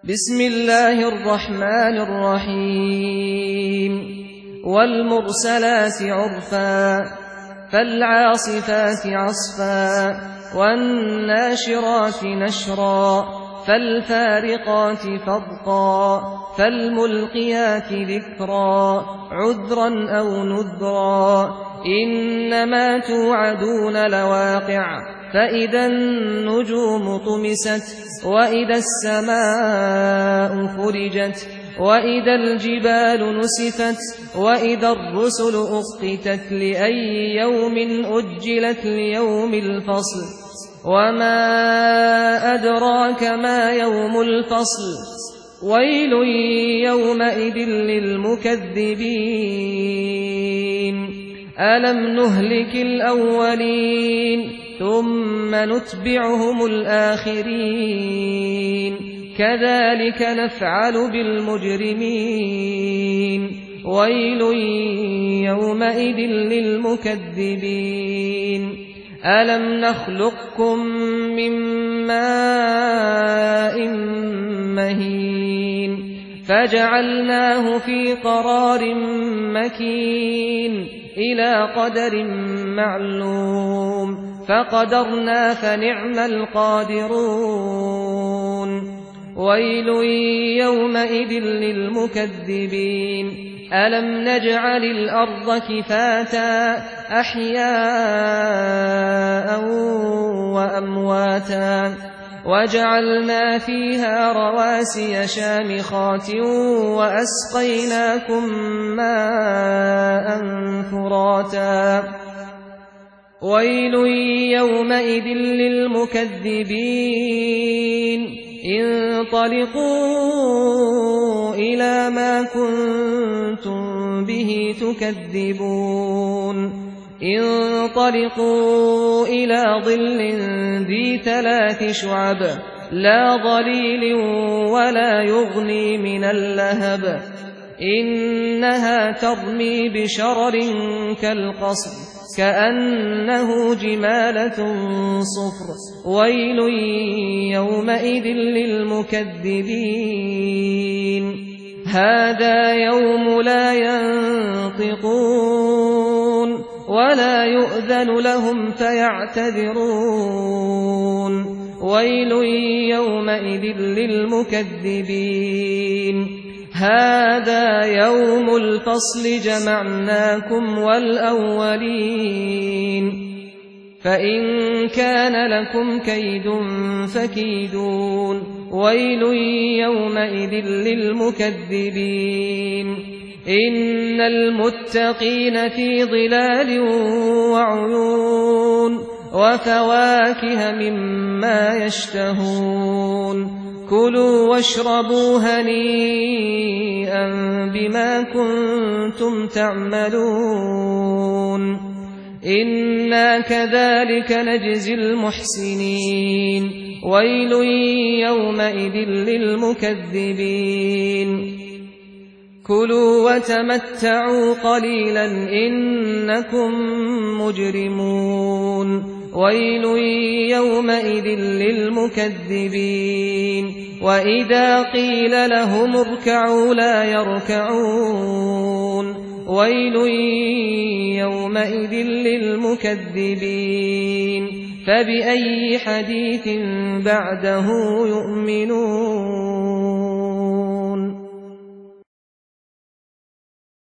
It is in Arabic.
بسم الله الرحمن الرحيم والمرسلات عرفا فالعاصفات عصفا والناشرات نشرا فالفارقات فرقا فالملقيات ذكرا عذرا أو نذرا إنما توعدون لواقع فإذا النجوم طمست وإذا السماء فرجت وإذا الجبال نسفت وإذا الرسل أقتت لأي يوم أجلت ليوم الفصل وما أدراك ما يوم الفصل ويل يومئذ للمكذبين ألم نهلك الأولين ثم نتبعهم الآخرين كذلك نفعل بالمجرمين ويل يومئذ للمكذبين ألم نخلقكم من ماء مهين فجعلناه في قرار مكين إلى قدر معلوم فقدرنا فنعم القادرون ويل يومئذ للمكذبين ألم نجعل الأرض كفاتا أحياء وأمواتا وجعلنا فيها رواسي شامخات وأسقيناكم ماء فراتا ويل يومئذ للمكذبين انطلقوا إلى ما كنتم به تكذبون انطلقوا إلى ظل ذي 3 شعب لا ظليل ولا يغني من اللهب إنها ترمي بشرر كالقصر كأنه جمالة صفر ويل يومئذ للمكذبين هذا يوم لا ينطقون ولا يؤذن لهم فيعتذرون ويل يومئذ للمكذبين هذا يوم الفصل جمعناكم والأولين فإن كان لكم كيد فكيدون ويل يومئذ للمكذبين إن المتقين في ظلال وعيون وفواكه مما يشتهون كلوا واشربوا هنيئا بما كنتم تعملون إنا كذلك نجزي المحسنين ويل يومئذ للمكذبين كلوا وتمتعوا قليلا إنكم مجرمون ويل يومئذ للمكذبين وإذا قيل لهم اركعوا لا يركعون ويل يومئذ للمكذبين فبأي حديث بعده يؤمنون